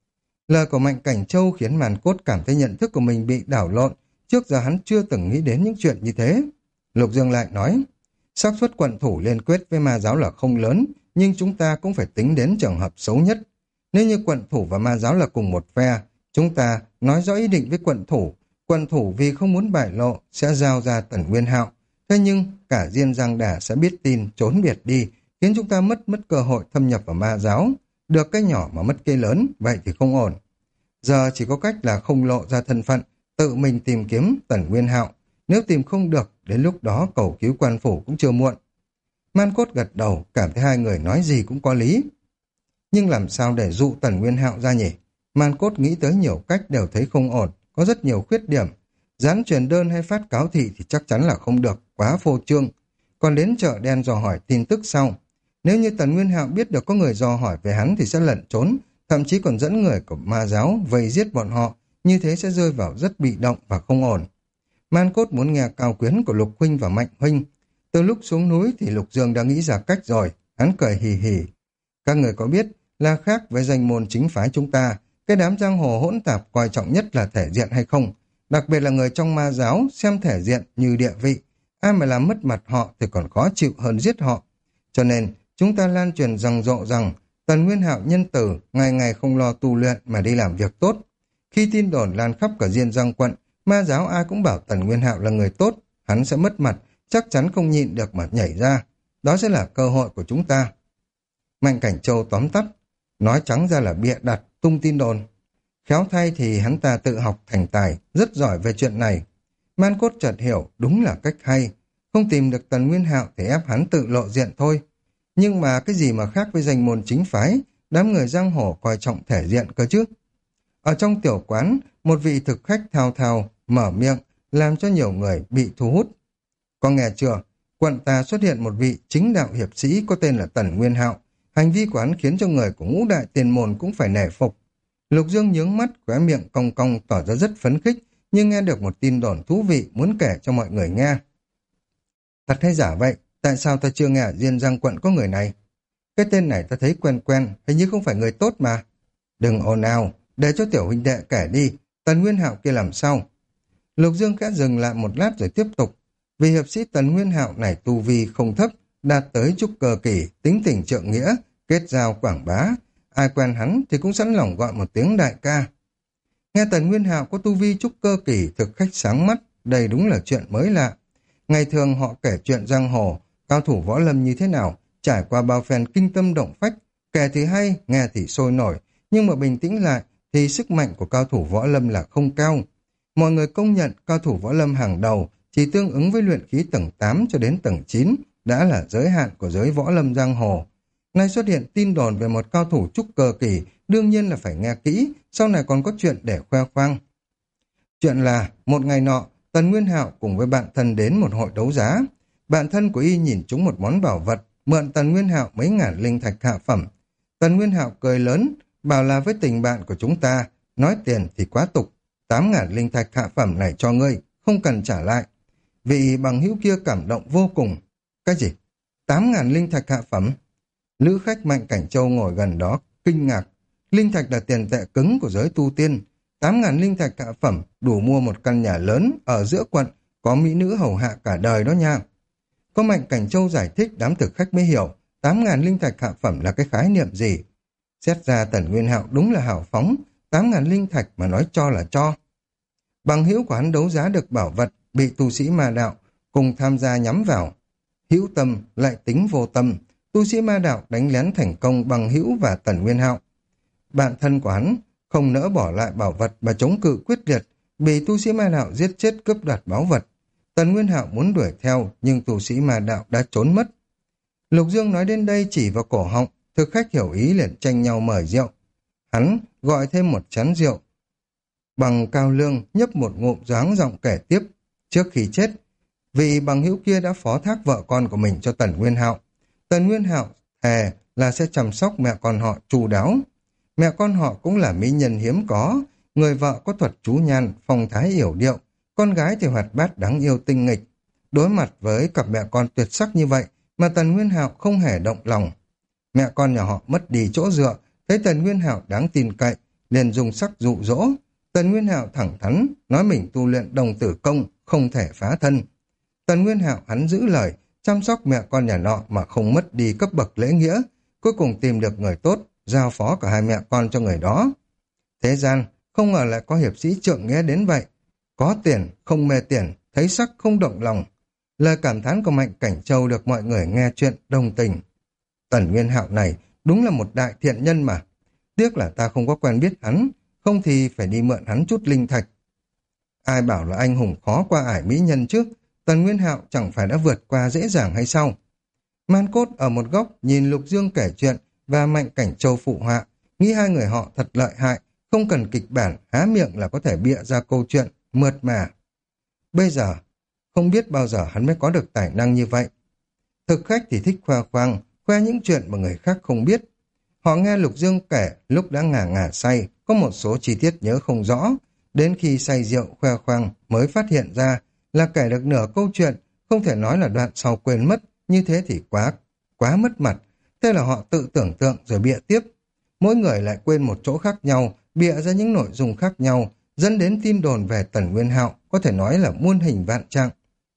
Lời của Mạnh Cảnh Châu khiến Man Cốt cảm thấy nhận thức của mình bị đảo lộn, trước giờ hắn chưa từng nghĩ đến những chuyện như thế. Lục Dương lại nói, xác suất quận thủ liên kết với ma giáo là không lớn, nhưng chúng ta cũng phải tính đến trường hợp xấu nhất. Nếu như quận thủ và ma giáo là cùng một phe, chúng ta nói rõ ý định với quận thủ vì không muốn bại lộ sẽ giao ra Tần Nguyên Hạo. Thế nhưng cả Diên Giang Đà sẽ biết tin trốn biệt đi, khiến chúng ta mất cơ hội thâm nhập vào ma giáo. Được cái nhỏ mà mất cái lớn, vậy thì không ổn. Giờ chỉ có cách là không lộ ra thân phận, tự mình tìm kiếm Tần Nguyên Hạo. Nếu tìm không được, đến lúc đó cầu cứu quan phủ cũng chưa muộn. Man Cốt gật đầu, cảm thấy hai người nói gì cũng có lý. Nhưng làm sao để dụ Tần Nguyên Hạo ra nhỉ? Man Cốt nghĩ tới nhiều cách đều thấy không ổn, có rất nhiều khuyết điểm. Dán truyền đơn hay phát cáo thị thì chắc chắn là không được, quá phô trương. Còn đến chợ đen dò hỏi tin tức sau. Nếu như Tần Nguyên Hạo biết được có người dò hỏi về hắn thì sẽ lẩn trốn, thậm chí còn dẫn người của ma giáo vây giết bọn họ, như thế sẽ rơi vào rất bị động và không ổn. Man Cốt muốn nghe cao quyến của Lục Huynh và Mạnh Huynh. Từ lúc xuống núi thì Lục Dương đã nghĩ ra cách rồi, hắn cười hì hì. Các người có biết là khác với danh môn chính phái chúng ta, cái đám giang hồ hỗn tạp coi trọng nhất là thể diện hay không? Đặc biệt là người trong ma giáo xem thể diện như địa vị, ai mà làm mất mặt họ thì còn khó chịu hơn giết họ. Cho nên chúng ta lan truyền rầm rộ rằng Tần Nguyên Hạo nhân tử, ngày ngày không lo tu luyện mà đi làm việc tốt. Khi tin đồn lan khắp cả Diên Giang quận, ma giáo ai cũng bảo Tần Nguyên Hạo là người tốt, hắn sẽ mất mặt, chắc chắn không nhịn được mà nhảy ra. Đó sẽ là cơ hội của chúng ta. Mạnh Cảnh Châu tóm tắt, nói trắng ra là bịa đặt, tung tin đồn. Khéo thay thì hắn ta tự học thành tài, rất giỏi về chuyện này. Man Cốt chợt hiểu, đúng là cách hay. Không tìm được Tần Nguyên Hạo thì ép hắn tự lộ diện thôi. Nhưng mà cái gì mà khác với danh môn chính phái, đám người giang hồ coi trọng thể diện cơ chứ. Ở trong tiểu quán, một vị thực khách thao thao mở miệng, làm cho nhiều người bị thu hút. Có nghe chưa? Quận ta xuất hiện một vị chính đạo hiệp sĩ có tên là Tần Nguyên Hạo. Hành vi của hắn khiến cho người của ngũ đại tiền môn cũng phải nể phục. Lục Dương nhướng mắt, khóe miệng cong cong tỏ ra rất phấn khích, nhưng nghe được một tin đồn thú vị muốn kể cho mọi người nghe. Thật hay giả vậy? Tại sao ta chưa nghe ở Diên Giang quận có người này? Cái tên này ta thấy quen quen, hình như không phải người tốt mà. Đừng ồn ào, để cho tiểu huynh đệ kể đi, Tần Nguyên Hạo kia làm sao? Lục Dương khẽ dừng lại một lát rồi tiếp tục. Vì hiệp sĩ Tần Nguyên Hạo này tu vi không thấp, đạt tới trúc cơ kỳ, tính tình trượng nghĩa, kết giao quảng bá. Ai quen hắn thì cũng sẵn lòng gọi một tiếng đại ca. Nghe Tần Nguyên Hạo có tu vi trúc cơ kỳ, thực khách sáng mắt, đây đúng là chuyện mới lạ. Ngày thường họ kể chuyện giang hồ, cao thủ võ lâm như thế nào, trải qua bao phen kinh tâm động phách, kể thì hay, nghe thì sôi nổi, nhưng mà bình tĩnh lại thì sức mạnh của cao thủ võ lâm là không cao. Mọi người công nhận cao thủ võ lâm hàng đầu chỉ tương ứng với luyện khí tầng 8 cho đến tầng 9 đã là giới hạn của giới võ lâm giang hồ. Nay xuất hiện tin đồn về một cao thủ trúc cơ kỳ, đương nhiên là phải nghe kỹ, sau này còn có chuyện để khoe khoang. Chuyện là, một ngày nọ, Tần Nguyên Hạo cùng với bạn thân đến một hội đấu giá. Bạn thân của y nhìn trúng một món bảo vật, mượn Tần Nguyên Hạo mấy ngàn linh thạch hạ phẩm. Tần Nguyên Hạo cười lớn, bảo là với tình bạn của chúng ta, nói tiền thì quá tục, 8.000 linh thạch hạ phẩm này cho ngươi, không cần trả lại. Vị bằng hữu kia cảm động vô cùng. Cái gì? 8.000 linh thạch hạ phẩm? Lữ khách Mạnh Cảnh Châu ngồi gần đó, kinh ngạc. Linh thạch là tiền tệ cứng của giới tu tiên. 8.000 linh thạch hạ phẩm đủ mua một căn nhà lớn ở giữa quận, có mỹ nữ hầu hạ cả đời đó nha. Có Mạnh Cảnh Châu giải thích, đám thực khách mới hiểu 8.000 linh thạch hạ phẩm là cái khái niệm gì. Xét ra Tần Nguyên Hạo đúng là hào phóng, 8.000 linh thạch mà nói cho là cho. Bằng hữu của hắn đấu giá được bảo vật, bị tu sĩ ma đạo cùng tham gia nhắm vào. Hữu tâm lại tính vô tâm, tu sĩ ma đạo đánh lén thành công bằng hữu và Tần Nguyên Hạo. Bạn thân của hắn không nỡ bỏ lại bảo vật mà chống cự quyết liệt, bị tu sĩ ma đạo giết chết cướp đoạt báu vật. Tần Nguyên Hạo muốn đuổi theo, nhưng tu sĩ ma đạo đã trốn mất. Lục Dương nói đến đây chỉ vào cổ họng, thực khách hiểu ý liền tranh nhau mời rượu. Hắn gọi thêm một chén rượu. Bằng cao lương nhấp một ngụm doáng giọng kể tiếp. Trước khi chết, vị bằng hữu kia đã phó thác vợ con của mình cho Tần Nguyên Hạo. Tần Nguyên Hạo thề là sẽ chăm sóc mẹ con họ chu đáo. Mẹ con họ cũng là mỹ nhân hiếm có, người vợ có thuật chú nhan, phong thái yểu điệu, con gái thì hoạt bát đáng yêu tinh nghịch. Đối mặt với cặp mẹ con tuyệt sắc như vậy mà Tần Nguyên Hạo không hề động lòng. Mẹ con nhà họ mất đi chỗ dựa, thấy Tần Nguyên Hạo đáng tin cậy, liền dùng sắc dụ dỗ. Tần Nguyên Hạo thẳng thắn, nói mình tu luyện đồng tử công, không thể phá thân. Tần Nguyên Hạo hắn giữ lời, chăm sóc mẹ con nhà nọ mà không mất đi cấp bậc lễ nghĩa, cuối cùng tìm được người tốt, giao phó cả hai mẹ con cho người đó. Thế gian, không ngờ lại có hiệp sĩ trượng nghĩa đến vậy. Có tiền, không mê tiền, thấy sắc không động lòng. Lời cảm thán của Mạnh Cảnh Châu được mọi người nghe chuyện đồng tình. Tần Nguyên Hạo này đúng là một đại thiện nhân mà. Tiếc là ta không có quen biết hắn, không thì phải đi mượn hắn chút linh thạch. Ai bảo là anh hùng khó qua ải mỹ nhân chứ, Tần Nguyên Hạo chẳng phải đã vượt qua dễ dàng hay sao? Man Cốt ở một góc nhìn Lục Dương kể chuyện và Mạnh Cảnh Châu phụ họa, nghĩ hai người họ thật lợi hại, không cần kịch bản, há miệng là có thể bịa ra câu chuyện, mượt mà. Bây giờ, không biết bao giờ hắn mới có được tài năng như vậy. Thực khách thì thích khoe khoang, khoe những chuyện mà người khác không biết. Họ nghe Lục Dương kể lúc đã ngà ngà say, có một số chi tiết nhớ không rõ. Đến khi say rượu khoe khoang mới phát hiện ra là kể được nửa câu chuyện, không thể nói là đoạn sau quên mất, như thế thì quá mất mặt. Thế là họ tự tưởng tượng rồi bịa tiếp. Mỗi người lại quên một chỗ khác nhau, bịa ra những nội dung khác nhau, dẫn đến tin đồn về Tần Nguyên Hạo có thể nói là muôn hình vạn trạng.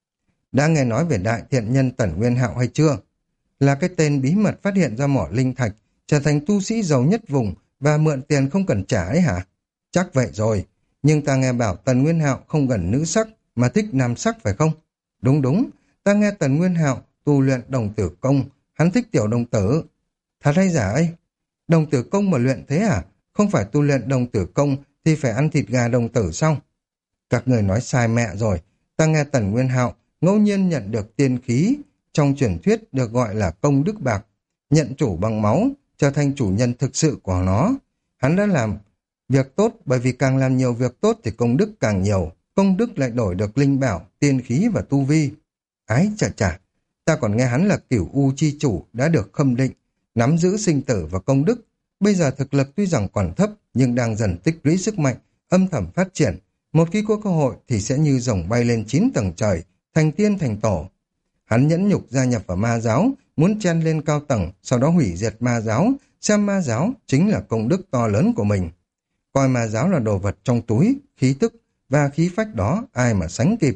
Đã nghe nói về đại thiện nhân Tần Nguyên Hạo hay chưa? Là cái tên bí mật phát hiện ra mỏ linh thạch, trở thành tu sĩ giàu nhất vùng và mượn tiền không cần trả ấy hả? Chắc vậy rồi, nhưng ta nghe bảo Tần Nguyên Hạo không gần nữ sắc mà thích nam sắc phải không? Đúng đúng, ta nghe Tần Nguyên Hạo tu luyện đồng tử công, hắn thích tiểu đồng tử. Thật hay giả ấy? Đồng tử công mà luyện thế à? Không phải tu luyện đồng tử công thì phải ăn thịt gà đồng tử sao? Các người nói sai mẹ rồi, ta nghe Tần Nguyên Hạo ngẫu nhiên nhận được tiên khí, trong truyền thuyết được gọi là công đức bạc, nhận chủ bằng máu, trở thành chủ nhân thực sự của nó. Hắn đã làm việc tốt, bởi vì càng làm nhiều việc tốt thì công đức càng nhiều, công đức lại đổi được linh bảo, tiên khí và tu vi. Ái chà chà, ta còn nghe hắn là Cửu U chi chủ đã được khâm định, nắm giữ sinh tử và công đức. Bây giờ thực lực tuy rằng còn thấp, nhưng đang dần tích lũy sức mạnh, âm thầm phát triển. Một khi có cơ hội thì sẽ như rồng bay lên 9 tầng trời, thành tiên thành tổ. Hắn nhẫn nhục gia nhập vào ma giáo, muốn chen lên cao tầng, sau đó hủy diệt ma giáo, xem ma giáo chính là công đức to lớn của mình. Coi ma giáo là đồ vật trong túi, khí tức và khí phách đó ai mà sánh kịp.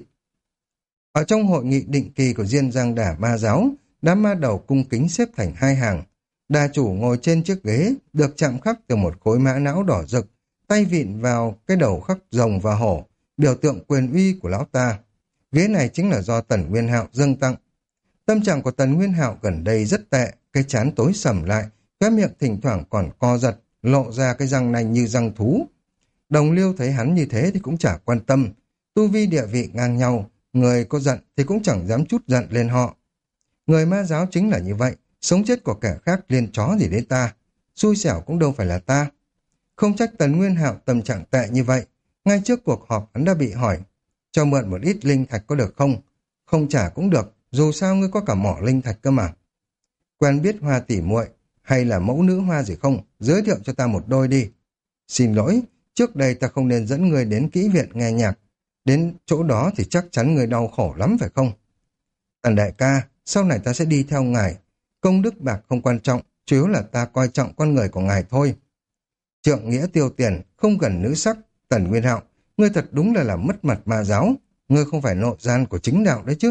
Ở trong hội nghị định kỳ của Diên Giang Đà ma giáo, đám ma đầu cung kính xếp thành hai hàng. Đà chủ ngồi trên chiếc ghế, được chạm khắc từ một khối mã não đỏ rực, tay vịn vào cái đầu khắc rồng và hổ, biểu tượng quyền uy của lão ta. ghế này chính là do Tần Nguyên Hạo dâng tặng. Tâm trạng của Tần Nguyên Hạo gần đây rất tệ, cái trán tối sầm lại, khóe miệng thỉnh thoảng còn co giật, lộ ra cái răng nanh như răng thú. Đồng Liêu thấy hắn như thế thì cũng chả quan tâm, tu vi địa vị ngang nhau, người có giận thì cũng chẳng dám chút giận lên họ. Người ma giáo chính là như vậy, sống chết của kẻ khác liên chó gì đến ta, xui xẻo cũng đâu phải là ta. Không trách Tần Nguyên Hạo tâm trạng tệ như vậy, ngay trước cuộc họp hắn đã bị hỏi, cho mượn một ít linh thạch có được không? Không trả cũng được, dù sao ngươi có cả mỏ linh thạch cơ mà. Quen biết Hoa tỷ muội hay là mẫu nữ Hoa gì không? Giới thiệu cho ta một đôi đi. Xin lỗi, trước đây ta không nên dẫn ngươi đến kỹ viện nghe nhạc. Đến chỗ đó thì chắc chắn ngươi đau khổ lắm phải không? Tần đại ca, sau này ta sẽ đi theo ngài. Công đức bạc không quan trọng, chủ yếu là ta coi trọng con người của ngài thôi. Trượng nghĩa tiêu tiền, không cần nữ sắc. Tần Nguyên Hạo, ngươi thật đúng là làm mất mặt ma giáo. Ngươi không phải nội gian của chính đạo đấy chứ.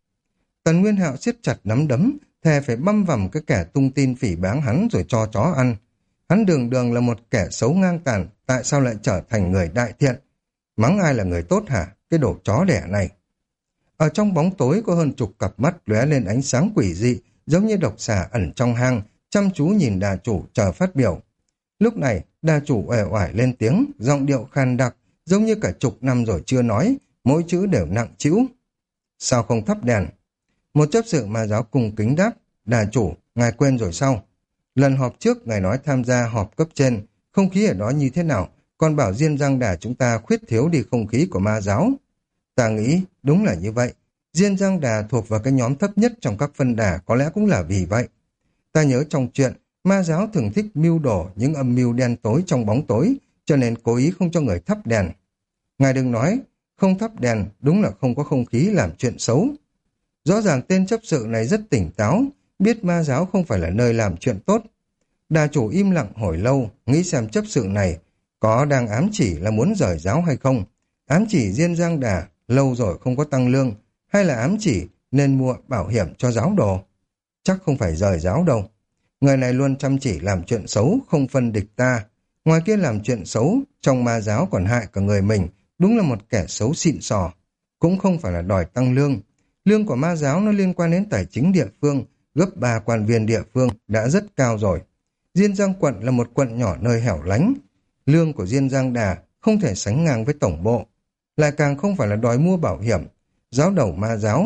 Tần Nguyên Hạo siết chặt nắm đấm, thề phải băm vằm cái kẻ tung tin phỉ báng hắn rồi cho chó ăn. Hắn đường đường là một kẻ xấu ngang tàn, tại sao lại trở thành người đại thiện? Mắng ai là người tốt hả? Cái đồ chó đẻ này. Ở trong bóng tối có hơn chục cặp mắt lóe lên ánh sáng quỷ dị, giống như độc xà ẩn trong hang, chăm chú nhìn đà chủ chờ phát biểu. Lúc này, đà chủ uể oải lên tiếng, giọng điệu khan đặc, giống như cả chục năm rồi chưa nói, mỗi chữ đều nặng trĩu. Sao không thắp đèn? Một chấp sự ma giáo cung kính đáp, đà chủ, ngài quên rồi sao? Lần họp trước, ngài nói tham gia họp cấp trên, không khí ở đó như thế nào, còn bảo Diên Giang Đà chúng ta khuyết thiếu đi không khí của ma giáo. Ta nghĩ, đúng là như vậy. Diên Giang Đà thuộc vào cái nhóm thấp nhất trong các phân đà, có lẽ cũng là vì vậy. Ta nhớ trong chuyện, ma giáo thường thích mưu đồ những âm mưu đen tối trong bóng tối, cho nên cố ý không cho người thắp đèn. Ngài đừng nói, không thắp đèn, đúng là không có không khí làm chuyện xấu. Rõ ràng tên chấp sự này rất tỉnh táo, biết ma giáo không phải là nơi làm chuyện tốt. Đà chủ im lặng hồi lâu, nghĩ xem chấp sự này có đang ám chỉ là muốn rời giáo hay không. Ám chỉ Diên Giang Đà lâu rồi không có tăng lương, hay là ám chỉ nên mua bảo hiểm cho giáo đồ. Chắc không phải rời giáo đâu. Người này luôn chăm chỉ làm chuyện xấu, không phân địch ta. Ngoài kia làm chuyện xấu, trong ma giáo còn hại cả người mình, đúng là một kẻ xấu xịn sò. Cũng không phải là đòi tăng lương. Lương của ma giáo nó liên quan đến tài chính địa phương, gấp 3 quan viên địa phương đã rất cao rồi. Diên Giang quận là một quận nhỏ nơi hẻo lánh. Lương của Diên Giang Đà không thể sánh ngang với tổng bộ. Lại càng không phải là đòi mua bảo hiểm. Giáo đầu ma giáo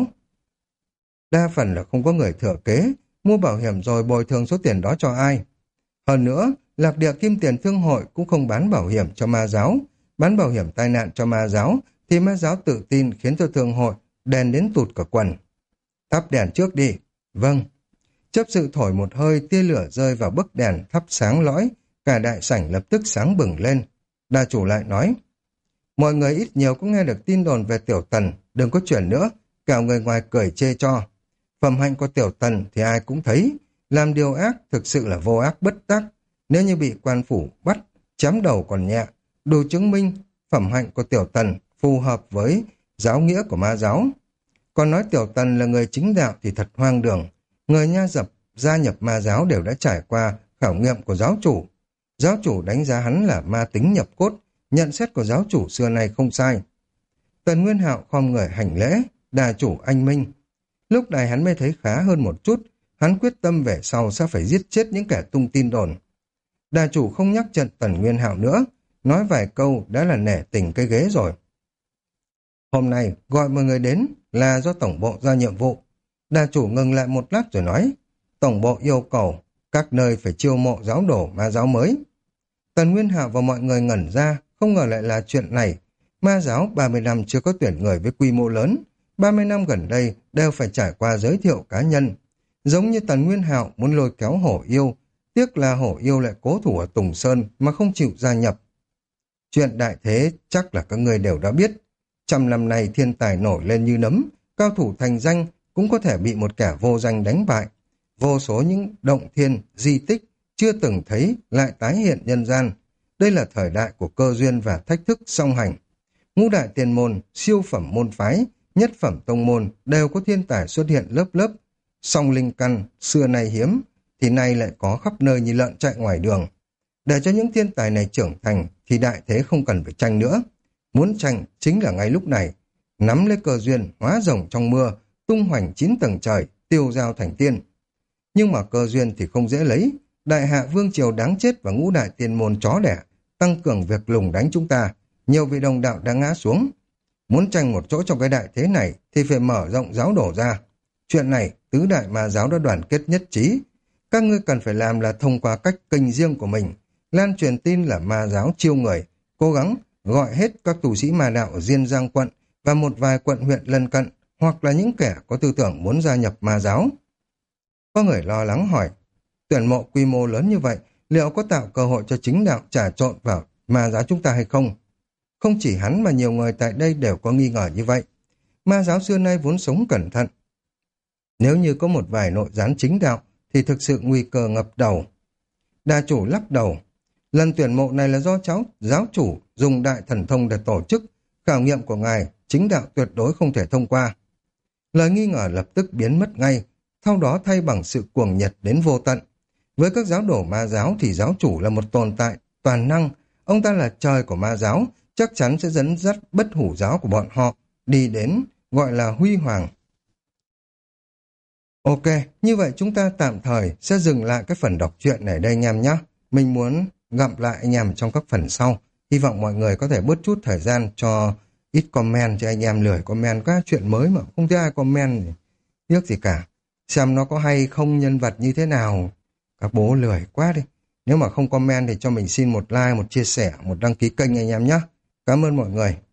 đa phần là không có người thừa kế, mua bảo hiểm rồi bồi thường số tiền đó cho ai. Hơn nữa, Lạc Địa Kim Tiền Thương Hội cũng không bán bảo hiểm cho ma giáo. Bán bảo hiểm tai nạn cho ma giáo thì ma giáo tự tin khiến cho thương hội đèn đến tụt cả quần. Thắp đèn trước đi. Vâng. Chấp sự thổi một hơi, tia lửa rơi vào bức đèn thắp sáng lõi, cả đại sảnh lập tức sáng bừng lên. Đà chủ lại nói, mọi người ít nhiều cũng nghe được tin đồn về Tiểu Tần, đừng có chuyển nữa, kẻo người ngoài cười chê cho. Phẩm hạnh của Tiểu Tần thì ai cũng thấy, làm điều ác thực sự là vô ác bất tác, nếu như bị quan phủ bắt, chém đầu còn nhẹ, đủ chứng minh phẩm hạnh của Tiểu Tần phù hợp với giáo nghĩa của ma giáo. Còn nói Tiểu Tần là người chính đạo thì thật hoang đường. Người gia nhập ma giáo đều đã trải qua khảo nghiệm của giáo chủ. Giáo chủ đánh giá hắn là ma tính nhập cốt, nhận xét của giáo chủ xưa nay không sai. Tần Nguyên Hạo khom người hành lễ, đà chủ anh minh. Lúc này hắn mới thấy khá hơn một chút, hắn quyết tâm về sau sẽ phải giết chết những kẻ tung tin đồn. Đà chủ không nhắc trận Tần Nguyên Hạo nữa, nói vài câu đã là nể tình cái ghế rồi. Hôm nay gọi mọi người đến là do tổng bộ ra nhiệm vụ. Đà chủ ngừng lại một lát rồi nói, tổng bộ yêu cầu các nơi phải chiêu mộ giáo đồ ma giáo mới. Tần Nguyên Hạo và mọi người ngẩn ra, không ngờ lại là chuyện này. Ma giáo 30 năm chưa có tuyển người với quy mô lớn, 30 năm gần đây đều phải trải qua giới thiệu cá nhân. Giống như Tần Nguyên Hạo muốn lôi kéo Hổ Yêu, tiếc là Hổ Yêu lại cố thủ ở Tùng Sơn mà không chịu gia nhập. Chuyện đại thế chắc là các người đều đã biết. Trăm năm nay thiên tài nổi lên như nấm, cao thủ thành danh cũng có thể bị một kẻ vô danh đánh bại. Vô số những động thiên, di tích chưa từng thấy lại tái hiện nhân gian. Đây là thời đại của cơ duyên và thách thức song hành. Ngũ đại tiền môn, siêu phẩm môn phái, nhất phẩm tông môn đều có thiên tài xuất hiện lớp lớp. Song linh căn, xưa nay hiếm, thì nay lại có khắp nơi như lợn chạy ngoài đường. Để cho những thiên tài này trưởng thành thì đại thế không cần phải tranh nữa. Muốn tranh chính là ngay lúc này. nắm lấy cơ duyên, hóa rồng trong mưa, tung hoành 9 tầng trời, tiêu dao thành tiên. Nhưng mà cơ duyên thì không dễ lấy, đại hạ vương triều đáng chết và ngũ đại tiên môn chó đẻ, tăng cường việc lùng đánh chúng ta, nhiều vị đồng đạo đã ngã xuống. Muốn tranh một chỗ trong cái đại thế này thì phải mở rộng giáo đổ ra. Chuyện này, tứ đại ma giáo đã đoàn kết nhất trí. Các ngươi cần phải làm là thông qua cách kênh riêng của mình, lan truyền tin là ma giáo chiêu người, cố gắng gọi hết các tu sĩ ma đạo ở Diên Giang quận và một vài quận huyện lân cận, hoặc là những kẻ có tư tưởng muốn gia nhập ma giáo. Có người lo lắng hỏi, tuyển mộ quy mô lớn như vậy, liệu có tạo cơ hội cho chính đạo trà trộn vào ma giáo chúng ta hay không? Không chỉ hắn mà nhiều người tại đây đều có nghi ngờ như vậy. Ma giáo xưa nay vốn sống cẩn thận. Nếu như có một vài nội gián chính đạo, thì thực sự nguy cơ ngập đầu. Đa chủ lắc đầu. Lần tuyển mộ này là do giáo chủ dùng đại thần thông để tổ chức. Khảo nghiệm của ngài, chính đạo tuyệt đối không thể thông qua. Lời nghi ngờ lập tức biến mất ngay, sau đó thay bằng sự cuồng nhiệt đến vô tận. Với các giáo đổ ma giáo thì giáo chủ là một tồn tại toàn năng. Ông ta là trời của ma giáo, chắc chắn sẽ dẫn dắt bất hủ giáo của bọn họ đi đến gọi là huy hoàng. Ok, như vậy chúng ta tạm thời sẽ dừng lại cái phần đọc truyện này đây anh em nhé. Mình muốn gặp lại anh em trong các phần sau. Hy vọng mọi người có thể bớt chút thời gian cho ít comment, cho anh em lười comment các chuyện mới mà không thấy ai comment thì tiếc gì cả. Xem nó có hay không, nhân vật như thế nào. Các bố lười quá đi. Nếu mà không comment thì cho mình xin một like, một chia sẻ, một đăng ký kênh anh em nhé. Cảm ơn mọi người.